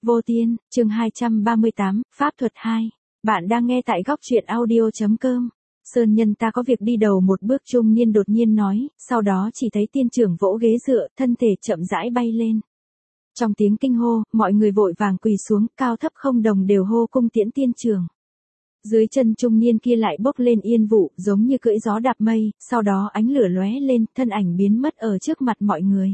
Vô Tiên, chương 238, Pháp thuật 2. Bạn đang nghe tại góc truyện audio.com. Sơn nhân ta có việc đi đầu một bước, trung niên đột nhiên nói, sau đó chỉ thấy tiên trưởng vỗ ghế dựa, thân thể chậm rãi bay lên. Trong tiếng kinh hô, mọi người vội vàng quỳ xuống, cao thấp không đồng đều hô cung tiễn tiên trưởng. Dưới chân trung niên kia lại bốc lên yên vụ, giống như cưỡi gió đạp mây, sau đó ánh lửa lóe lên, thân ảnh biến mất ở trước mặt mọi người.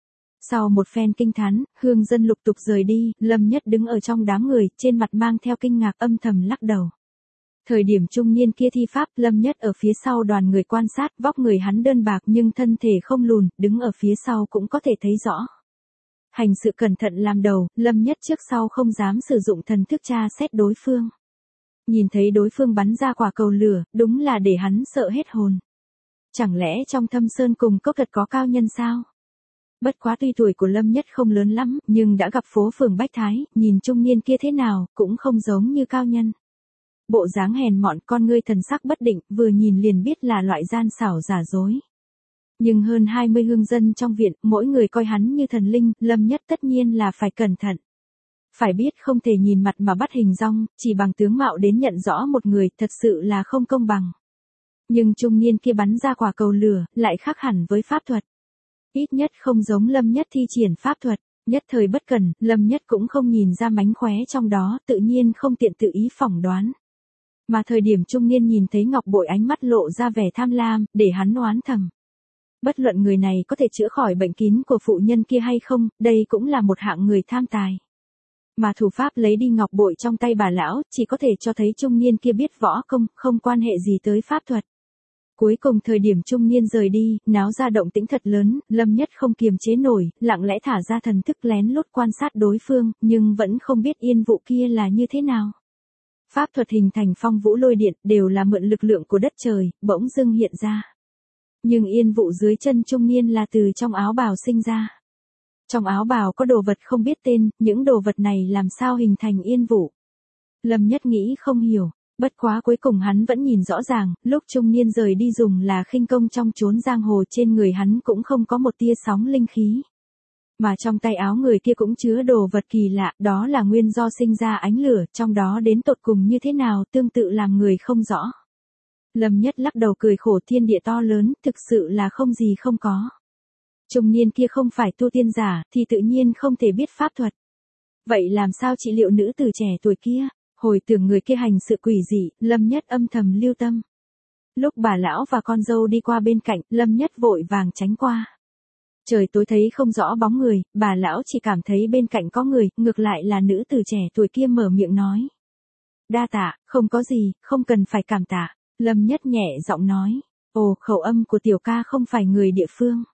Sau một phen kinh thán, hương dân lục tục rời đi, Lâm Nhất đứng ở trong đám người, trên mặt mang theo kinh ngạc, âm thầm lắc đầu. Thời điểm trung niên kia thi pháp, Lâm Nhất ở phía sau đoàn người quan sát, vóc người hắn đơn bạc nhưng thân thể không lùn, đứng ở phía sau cũng có thể thấy rõ. Hành sự cẩn thận làm đầu, Lâm Nhất trước sau không dám sử dụng thần thức tra xét đối phương. Nhìn thấy đối phương bắn ra quả cầu lửa, đúng là để hắn sợ hết hồn. Chẳng lẽ trong Thâm Sơn cùng cốc thật có cao nhân sao? Bất quá tuy tuổi của Lâm Nhất không lớn lắm, nhưng đã gặp phố phường Bách Thái, nhìn trung niên kia thế nào, cũng không giống như cao nhân. Bộ dáng hèn mọn, con ngươi thần sắc bất định, vừa nhìn liền biết là loại gian xảo giả dối. Nhưng hơn 20 hương dân trong viện, mỗi người coi hắn như thần linh, Lâm Nhất tất nhiên là phải cẩn thận. Phải biết không thể nhìn mặt mà bắt hình dong, chỉ bằng tướng mạo đến nhận rõ một người, thật sự là không công bằng. Nhưng trung niên kia bắn ra quả cầu lửa, lại khác hẳn với pháp thuật. Ít nhất không giống Lâm Nhất thi triển pháp thuật, nhất thời bất cần, Lâm Nhất cũng không nhìn ra mánh khóe trong đó, tự nhiên không tiện tự ý phỏng đoán. Mà thời điểm trung niên nhìn thấy ngọc bội, ánh mắt lộ ra vẻ tham lam, để hắn oán thầm. Bất luận người này có thể chữa khỏi bệnh kín của phụ nhân kia hay không, đây cũng là một hạng người tham tài. Mà thủ pháp lấy đi ngọc bội trong tay bà lão, chỉ có thể cho thấy trung niên kia biết võ công, không quan hệ gì tới pháp thuật. Cuối cùng thời điểm trung niên rời đi, náo ra động tĩnh thật lớn, Lâm Nhất không kiềm chế nổi, lặng lẽ thả ra thần thức lén lút quan sát đối phương, nhưng vẫn không biết yên vụ kia là như thế nào. Pháp thuật hình thành phong vũ lôi điện, đều là mượn lực lượng của đất trời, bỗng dưng hiện ra. Nhưng yên vụ dưới chân trung niên là từ trong áo bào sinh ra. Trong áo bào có đồ vật không biết tên, những đồ vật này làm sao hình thành yên vụ. Lâm Nhất nghĩ không hiểu. Bất quá cuối cùng hắn vẫn nhìn rõ ràng, lúc trung niên rời đi dùng là khinh công trong chốn giang hồ, trên người hắn cũng không có một tia sóng linh khí. Mà trong tay áo người kia cũng chứa đồ vật kỳ lạ, đó là nguyên do sinh ra ánh lửa, trong đó đến tột cùng như thế nào, tương tự làm người không rõ. Lâm Nhất lắc đầu cười khổ, thiên địa to lớn, thực sự là không gì không có. Trung niên kia không phải tu tiên giả, thì tự nhiên không thể biết pháp thuật. Vậy làm sao trị liệu nữ tử trẻ tuổi kia? Hồi tưởng người kia hành sự quỷ dị, Lâm Nhất âm thầm lưu tâm. Lúc bà lão và con dâu đi qua bên cạnh, Lâm Nhất vội vàng tránh qua. Trời tối thấy không rõ bóng người, bà lão chỉ cảm thấy bên cạnh có người, ngược lại là nữ tử trẻ tuổi kia mở miệng nói. Đa tạ, không có gì, không cần phải cảm tạ. Lâm Nhất nhẹ giọng nói. Ồ, khẩu âm của tiểu ca không phải người địa phương.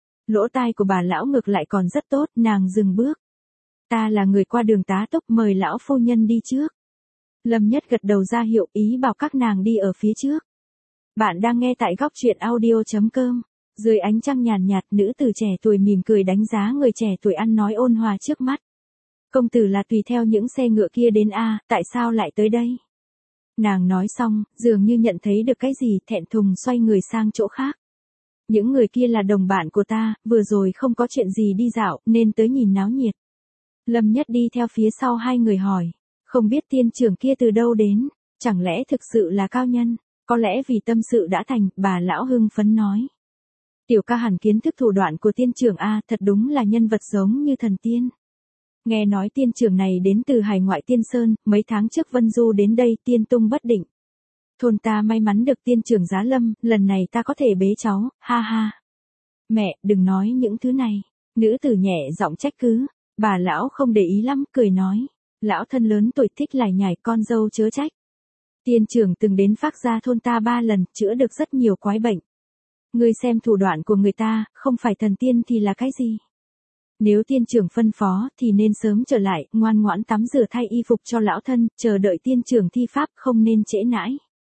Lỗ tai của bà lão ngược lại còn rất tốt, nàng dừng bước. Ta là người qua đường tá túc, mời lão phu nhân đi trước. Lâm Nhất gật đầu ra hiệu, ý bảo các nàng đi ở phía trước. Bạn đang nghe tại góc truyện audio.com. Dưới ánh trăng nhàn nhạt, nữ tử trẻ tuổi mỉm cười đánh giá người trẻ tuổi ăn nói ôn hòa trước mắt. Công tử là tùy theo những xe ngựa kia đến a, tại sao lại tới đây? Nàng nói xong, dường như nhận thấy được cái gì, thẹn thùng xoay người sang chỗ khác. Những người kia là đồng bạn của ta, vừa rồi không có chuyện gì đi dạo, nên tới nhìn náo nhiệt. Lâm Nhất đi theo phía sau hai người hỏi. Không biết tiên trưởng kia từ đâu đến, chẳng lẽ thực sự là cao nhân, có lẽ vì tâm sự đã thành, bà lão hưng phấn nói. Tiểu ca hẳn kiến thức thủ đoạn của tiên trưởng a, thật đúng là nhân vật giống như thần tiên. Nghe nói tiên trưởng này đến từ hải ngoại Tiên Sơn, mấy tháng trước Vân Du đến đây, tiên tung bất định. Thôn ta may mắn được tiên trưởng giá lâm, lần này ta có thể bế cháu, ha ha. Mẹ, đừng nói những thứ này, nữ tử nhẹ giọng trách cứ, bà lão không để ý lắm, cười nói. Lão thân lớn tuổi thích lải nhải, con dâu chớ trách. Tiên trưởng từng đến Phác Gia thôn ta 3 lần, chữa được rất nhiều quái bệnh. Ngươi xem thủ đoạn của người ta, không phải thần tiên thì là cái gì? Nếu tiên trưởng phân phó, thì nên sớm trở lại, ngoan ngoãn tắm rửa thay y phục cho lão thân, chờ đợi tiên trưởng thi pháp, không nên trễ nãi.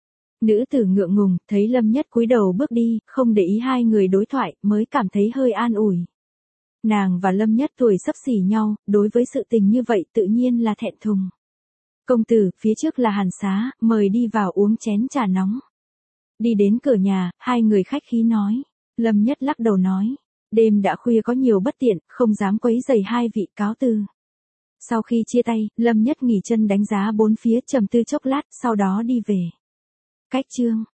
Nữ tử ngượng ngùng, thấy Lâm Nhất cúi đầu bước đi, không để ý hai người đối thoại, mới cảm thấy hơi an ủi. Nàng và Lâm Nhất tuổi xấp xỉ nhau, đối với sự tình như vậy tự nhiên là thẹn thùng. Công tử, phía trước là hàn xá, mời đi vào uống chén trà nóng. Đi đến cửa nhà, hai người khách khí nói. Lâm Nhất lắc đầu nói. Đêm đã khuya có nhiều bất tiện, không dám quấy rầy hai vị, cáo từ. Sau khi chia tay, Lâm Nhất nghỉ chân đánh giá bốn phía trầm tư chốc lát, sau đó đi về. Cách chương